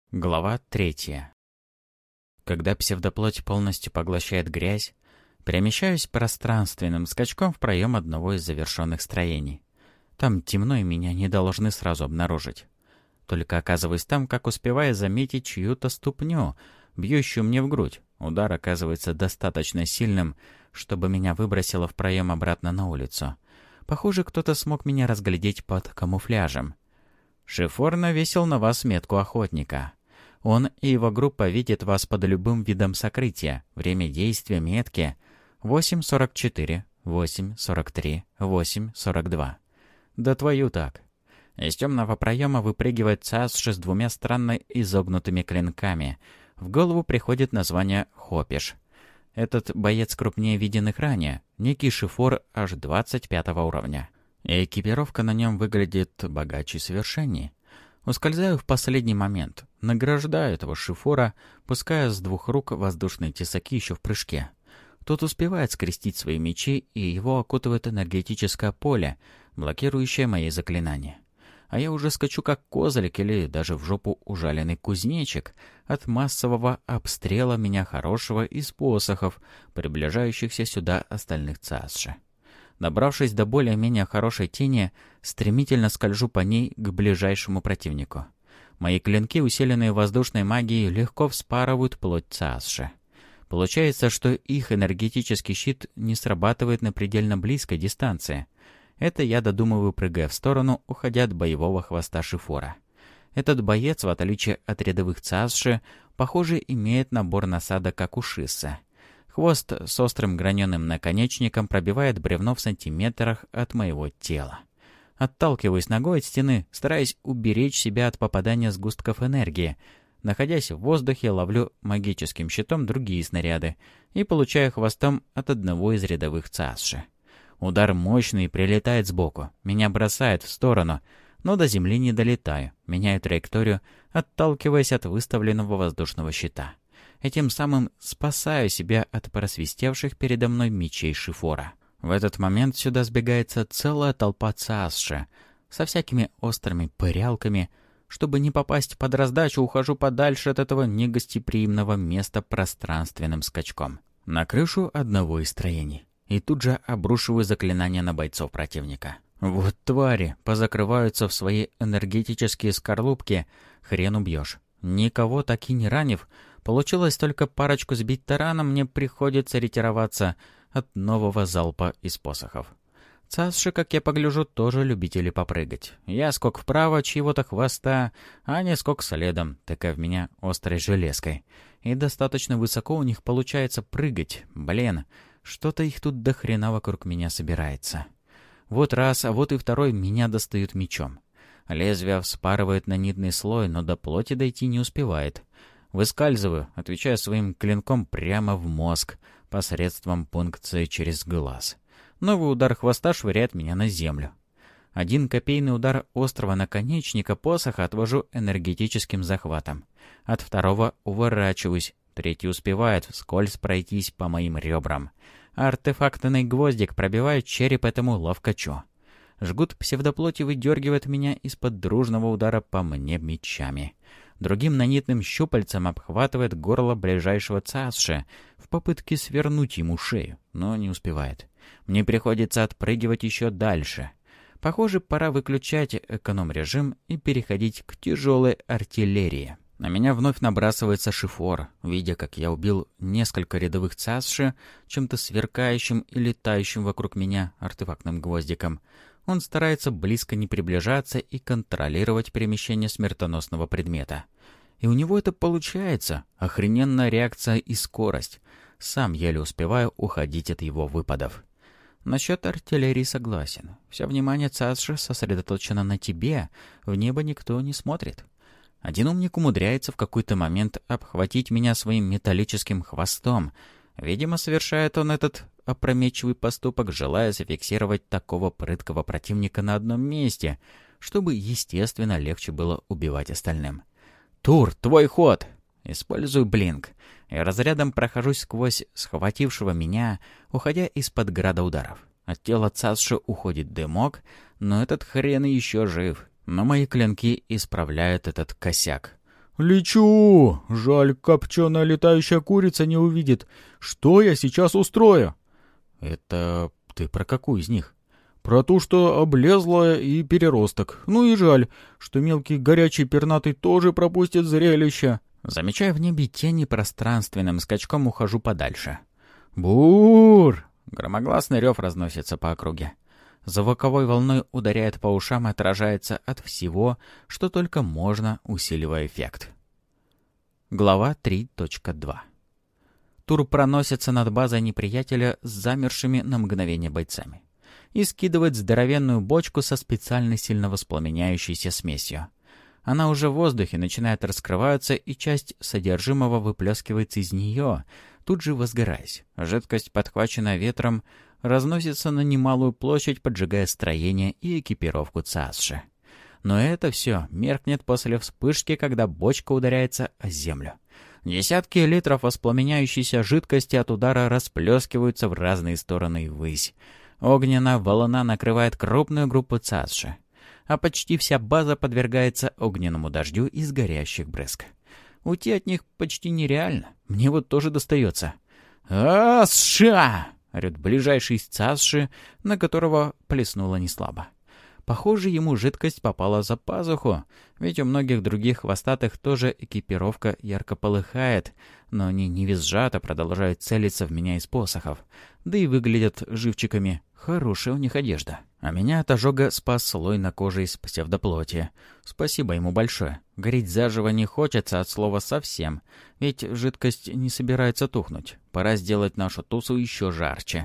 Глава 3. Когда псевдоплоть полностью поглощает грязь, перемещаюсь пространственным скачком в проем одного из завершенных строений. Там темно, и меня не должны сразу обнаружить. Только оказываюсь там, как успеваю заметить чью-то ступню, бьющую мне в грудь. Удар оказывается достаточно сильным, чтобы меня выбросило в проем обратно на улицу. Похоже, кто-то смог меня разглядеть под камуфляжем. Шифор навесил на вас метку охотника. Он и его группа видят вас под любым видом сокрытия. Время действия метки 8:44, 8:43, 8:42. Да твою так. Из темного проема выпрыгивает ЦАСШ с двумя странно изогнутыми клинками. В голову приходит название «Хопиш». Этот боец крупнее виденных ранее, некий шифор аж 25 уровня. И экипировка на нем выглядит богаче и совершеннее. Ускользаю в последний момент, награждаю этого шифора, пуская с двух рук воздушные тесаки еще в прыжке. Тот успевает скрестить свои мечи, и его окутывает энергетическое поле, блокирующее мои заклинания. А я уже скачу как козлик или даже в жопу ужаленный кузнечик от массового обстрела меня хорошего из посохов, приближающихся сюда остальных ЦАСШи. Добравшись до более-менее хорошей тени, стремительно скольжу по ней к ближайшему противнику. Мои клинки, усиленные воздушной магией, легко вспарывают плоть ЦАСШи. Получается, что их энергетический щит не срабатывает на предельно близкой дистанции. Это я додумываю, прыгая в сторону, уходя от боевого хвоста шифора. Этот боец, в отличие от рядовых ЦАСШи, похоже, имеет набор насадок, как у Шисса. Хвост с острым граненым наконечником пробивает бревно в сантиметрах от моего тела. Отталкиваюсь ногой от стены, стараясь уберечь себя от попадания сгустков энергии. Находясь в воздухе, ловлю магическим щитом другие снаряды и получаю хвостом от одного из рядовых ЦАСШи. Удар мощный, прилетает сбоку. Меня бросает в сторону, но до земли не долетаю. Меняю траекторию, отталкиваясь от выставленного воздушного щита. Этим самым спасаю себя от просвистевших передо мной мечей шифора. В этот момент сюда сбегается целая толпа ЦАСШи со всякими острыми пырялками. Чтобы не попасть под раздачу, ухожу подальше от этого негостеприимного места пространственным скачком на крышу одного из строений. И тут же обрушиваю заклинания на бойцов противника. Вот твари позакрываются в свои энергетические скорлупки, хрен убьешь. Никого так и не ранив, получилось только парочку сбить тараном, мне приходится ретироваться от нового залпа из посохов. ЦАСШи, как я погляжу, тоже любители попрыгать. Я скок вправо чьего-то хвоста, а они скок следом, тыкая в меня острой железкой. И достаточно высоко у них получается прыгать. Блин, что-то их тут до хрена вокруг меня собирается. Вот раз, а вот и второй меня достают мечом. Лезвие вспарывает нанитный слой, но до плоти дойти не успевает. Выскальзываю, отвечая своим клинком прямо в мозг, посредством пункции через глаз. Новый удар хвоста швыряет меня на землю. Один копейный удар острого наконечника посоха отвожу энергетическим захватом. От второго уворачиваюсь, третий успевает вскользь пройтись по моим ребрам. Артефактный гвоздик пробивает череп этому ловкачу. Жгут псевдоплоти выдергивает меня из-под дружного удара по мне мечами. Другим нанитным щупальцем обхватывает горло ближайшего ЦАСШи в попытке свернуть ему шею, но не успевает. Мне приходится отпрыгивать еще дальше. Похоже, пора выключать эконом-режим и переходить к тяжелой артиллерии. На меня вновь набрасывается шифор, видя, как я убил несколько рядовых ЦАСШи чем-то сверкающим и летающим вокруг меня артефактным гвоздиком. Он старается близко не приближаться и контролировать перемещение смертоносного предмета. И у него это получается. Охрененная реакция и скорость. Сам еле успеваю уходить от его выпадов. Насчет артиллерии согласен. Все внимание ЦАСШи сосредоточено на тебе. В небо никто не смотрит. Один умник умудряется в какой-то момент обхватить меня своим металлическим хвостом. Видимо, совершает он этот опрометчивый поступок, желая зафиксировать такого прыткого противника на одном месте, чтобы, естественно, легче было убивать остальным. «Тур, твой ход!» Использую блинк. И разрядом прохожусь сквозь схватившего меня, уходя из-под града ударов. От тела ЦАСШи уходит дымок, но этот хрен еще жив. Но мои клинки исправляют этот косяк. «Лечу! Жаль, копченая летающая курица не увидит. Что я сейчас устрою?» «Это ты про какую из них?» «Про ту, что облезлая и переросток. Ну и жаль, что мелкий горячий пернатый тоже пропустит зрелище». Замечая в небе тени, пространственным скачком ухожу подальше. «Бур!» Громогласный рев разносится по округе. Звуковой волной ударяет по ушам и отражается от всего, что только можно, усиливая эффект. Глава 3.2. Тур проносится над базой неприятеля с замершими на мгновение бойцами и скидывает здоровенную бочку со специальной сильно воспламеняющейся смесью. Она уже в воздухе начинает раскрываться, и часть содержимого выплескивается из нее, тут же возгораясь. Жидкость, подхваченная ветром, разносится на немалую площадь, поджигая строение и экипировку ЦАСШи. Но это все меркнет после вспышки, когда бочка ударяется о землю. Десятки литров воспламеняющейся жидкости от удара расплескиваются в разные стороны и ввысь. Огненная волна накрывает крупную группу ЦАСШи, а почти вся база подвергается огненному дождю из горящих брызг. Уйти от них почти нереально. Мне вот тоже достается. «Асша!» — орёт ближайший из ЦАСШи, на которого плеснуло неслабо. Похоже, ему жидкость попала за пазуху, ведь у многих других хвостатых тоже экипировка ярко полыхает, но они не визжат, а продолжают целиться в меня из посохов. Да и выглядят живчиками. Хорошая у них одежда. А меня от ожога спас слой на коже из псевдоплоти. Спасибо ему большое. Гореть заживо не хочется от слова совсем, ведь жидкость не собирается тухнуть. Пора сделать нашу тусу еще жарче.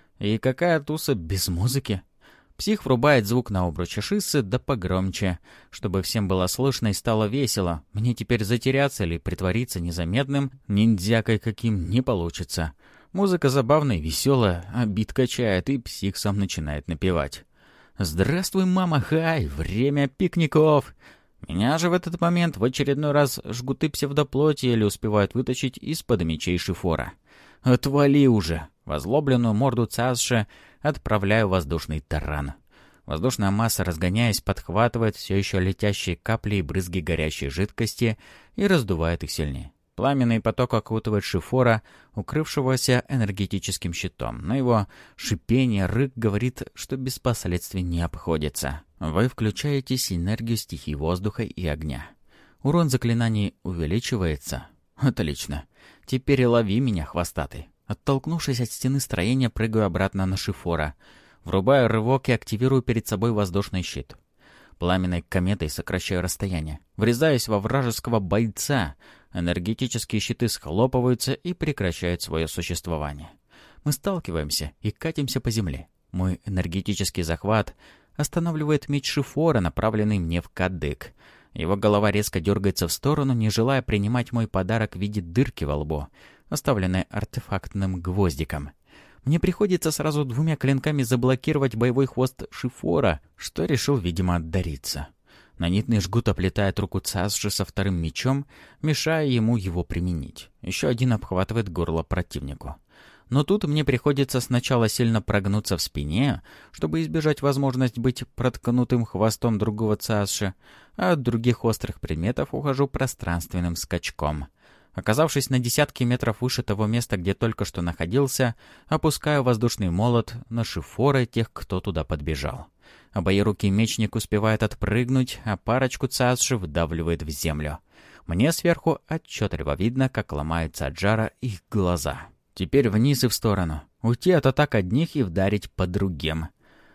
И какая туса без музыки? Псих врубает звук на обруче шиссы, да погромче, чтобы всем было слышно и стало весело. Мне теперь затеряться или притвориться незаметным ниндзякой каким не получится. Музыка забавная, веселая, а бит качает, и псих сам начинает напевать. «Здравствуй, мама, хай! Время пикников!» Меня же в этот момент в очередной раз жгуты псевдоплоти или успевают вытащить из-под мечей шифора. «Отвали уже!» В озлобленную морду ЦАСШи отправляю воздушный таран. Воздушная масса, разгоняясь, подхватывает все еще летящие капли и брызги горящей жидкости и раздувает их сильнее. Пламенный поток окутывает шифора, укрывшегося энергетическим щитом. Но его шипение, рык говорит, что без последствий не обходится. Вы включаете синергию стихий воздуха и огня. Урон заклинаний увеличивается. Отлично. Теперь и лови меня, хвостатый. Оттолкнувшись от стены строения, прыгаю обратно на шифора. Врубаю рывок и активирую перед собой воздушный щит. Пламенной кометой сокращаю расстояние. Врезаюсь во вражеского бойца. Энергетические щиты схлопываются и прекращают свое существование. Мы сталкиваемся и катимся по земле. Мой энергетический захват останавливает меч шифора, направленный мне в кадык. Его голова резко дергается в сторону, не желая принимать мой подарок в виде дырки во лбу, оставленной артефактным гвоздиком. Мне приходится сразу двумя клинками заблокировать боевой хвост шифора, что решил, видимо, отдариться. Нанитный жгут оплетает руку ЦАСШи со вторым мечом, мешая ему его применить. Еще один обхватывает горло противнику. Но тут мне приходится сначала сильно прогнуться в спине, чтобы избежать возможность быть проткнутым хвостом другого ЦАСШи, а от других острых предметов ухожу пространственным скачком. Оказавшись на десятки метров выше того места, где только что находился, опускаю воздушный молот на шифоры тех, кто туда подбежал. Обоирукий мечник успевает отпрыгнуть, а парочку ЦАСШи вдавливает в землю. Мне сверху отчетливо видно, как ломаются от жара их глаза. Теперь вниз и в сторону. Уйти от атак одних и вдарить по другим.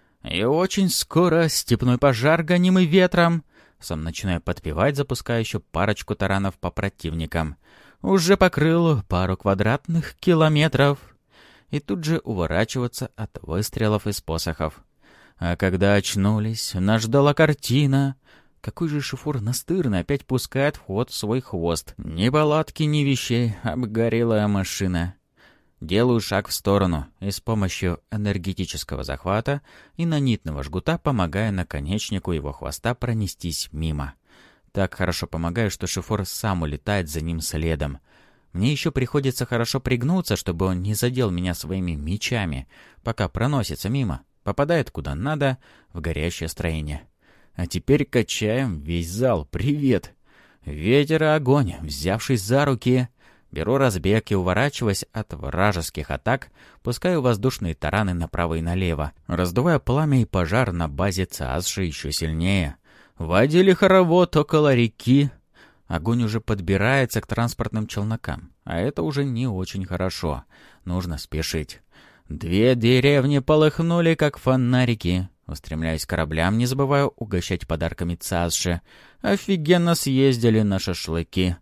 И очень скоро степной пожар, гонимый ветром. Сам начинаю подпевать, запуская еще парочку таранов по противникам. Уже покрыл пару квадратных километров. И тут же уворачиваться от выстрелов из посохов. А когда очнулись, нас ждала картина. Какой же шифор настырный, опять пускает в ход свой хвост. Ни палатки, ни вещей, обгорелая машина. Делаю шаг в сторону и с помощью энергетического захвата и нанитного жгута помогаю наконечнику его хвоста пронестись мимо. Так хорошо помогаю, что шифор сам улетает за ним следом. Мне еще приходится хорошо пригнуться, чтобы он не задел меня своими мечами, пока проносится мимо, попадает куда надо, в горящее строение. А теперь качаем весь зал. Привет! Ветер и огонь, взявшись за руки, беру разбег и, уворачиваясь от вражеских атак, пускаю воздушные тараны направо и налево, раздувая пламя и пожар на базе ЦАСШи еще сильнее. Водили хоровод около реки. Огонь уже подбирается к транспортным челнокам, а это уже не очень хорошо. Нужно спешить. 2 деревни полыхнули, как фонарики. Устремляюсь к кораблям, не забываю угощать подарками ЦАСШи. Офигенно съездили на шашлыки.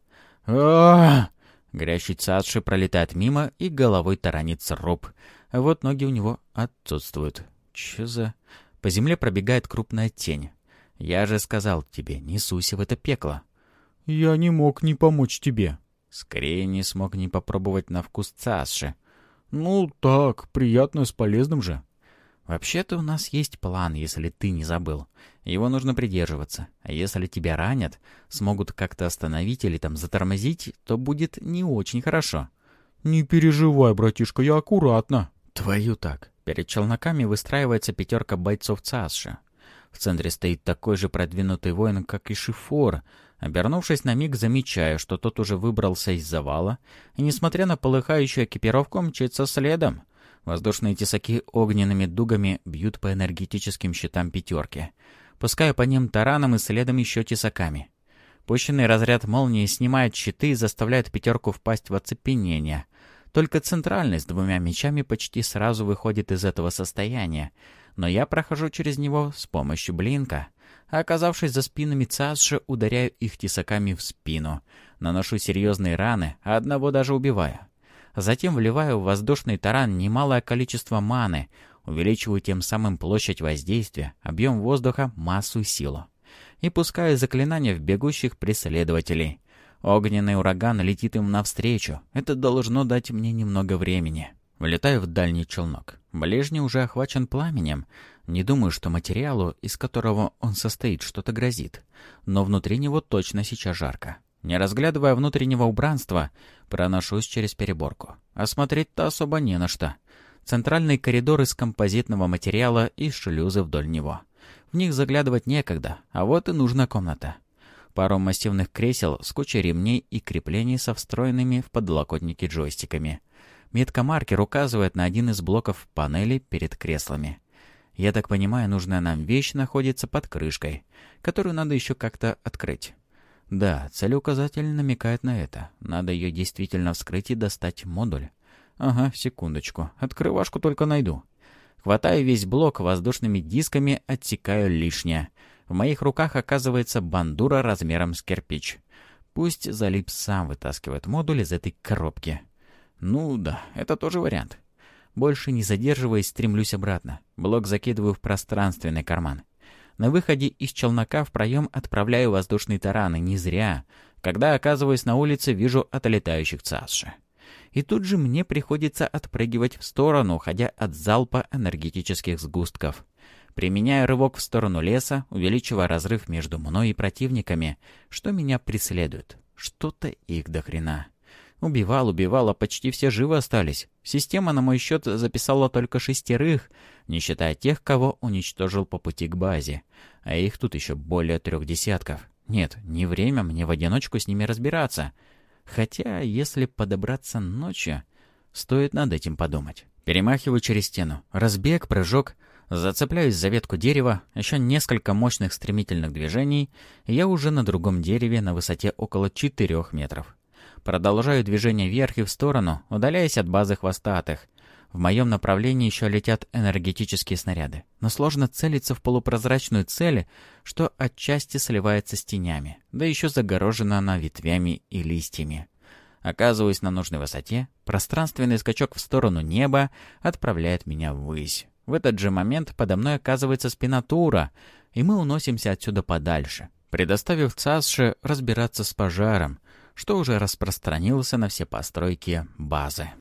Горящий ЦАСШи пролетает мимо и головой таранит сруб. А вот ноги у него отсутствуют. Чё за... По земле пробегает крупная тень. Я же сказал тебе, не суйся в это пекло. Я не мог не помочь тебе. Скорее не смог не попробовать на вкус ЦАСШи. Ну так, приятно с полезным же. Вообще-то у нас есть план, если ты не забыл. Его нужно придерживаться. А если тебя ранят, смогут как-то остановить или там затормозить, то будет не очень хорошо. Не переживай, братишка, я аккуратно. Твою так. Перед челноками выстраивается 5 бойцов ЦАСШи. В центре стоит такой же продвинутый воин, как и Шифор. Обернувшись на миг, замечаю, что тот уже выбрался из завала, и, несмотря на полыхающую экипировку, мчится следом. Воздушные тесаки огненными дугами бьют по энергетическим щитам 5. Пускаю по ним тараном и следом еще тесаками. Пущенный разряд молнии снимает щиты и заставляет 5 впасть в оцепенение. Только центральный с 2 мечами почти сразу выходит из этого состояния, но я прохожу через него с помощью блинка. А оказавшись за спинами ЦАСШи, ударяю их тесаками в спину. Наношу серьезные раны, а одного даже убиваю. Затем вливаю в воздушный таран немалое количество маны, увеличиваю тем самым площадь воздействия, объем воздуха, массу и силу. И пускаю заклинания в бегущих преследователей. Огненный ураган летит им навстречу. Это должно дать мне немного времени. Влетаю в дальний челнок. Ближний уже охвачен пламенем. Не думаю, что материалу, из которого он состоит, что-то грозит. Но внутри него точно сейчас жарко. Не разглядывая внутреннего убранства, проношусь через переборку. А смотреть-то особо не на что. Центральный коридор из композитного материала и шлюзы вдоль него. В них заглядывать некогда, а вот и нужна комната. Пару массивных кресел с кучей ремней и креплений со встроенными в подлокотники джойстиками. Меткомаркер указывает на один из блоков панели перед креслами. Я так понимаю, нужная нам вещь находится под крышкой, которую надо еще как-то открыть. Да, целеуказатель намекает на это. Надо ее действительно вскрыть и достать модуль. Ага, секундочку. Открывашку только найду. Хватаю весь блок воздушными дисками, отсекаю лишнее. В моих руках оказывается бандура размером с кирпич. Пусть Залип сам вытаскивает модуль из этой коробки. Ну да, это тоже вариант. Больше не задерживаясь, стремлюсь обратно. Блок закидываю в пространственный карман. На выходе из челнока в проем отправляю воздушные тараны. Не зря. Когда оказываюсь на улице, вижу отлетающих ЦАСШи. И тут же мне приходится отпрыгивать в сторону, уходя от залпа энергетических сгустков. Применяю рывок в сторону леса, увеличивая разрыв между мной и противниками, что меня преследует. Что-то их до хрена. Убивал, а почти все живы остались. Система на мой счет записала только 6, не считая тех, кого уничтожил по пути к базе. А их тут еще более 3 десятков. Нет, не время мне в одиночку с ними разбираться. Хотя, если подобраться ночью, стоит над этим подумать. Перемахиваю через стену. Разбег, прыжок. Зацепляюсь за ветку дерева. Еще несколько мощных стремительных движений, и я уже на другом дереве на высоте около 4 метров. Продолжаю движение вверх и в сторону, удаляясь от базы хвостатых. В моем направлении еще летят энергетические снаряды. Но сложно целиться в полупрозрачную цель, что отчасти сливается с тенями, да еще загорожена она ветвями и листьями. Оказываюсь на нужной высоте, пространственный скачок в сторону неба отправляет меня ввысь. В этот же момент подо мной оказывается спина Тура, и мы уносимся отсюда подальше, предоставив ЦАСШи разбираться с пожаром, что уже распространился на все постройки базы.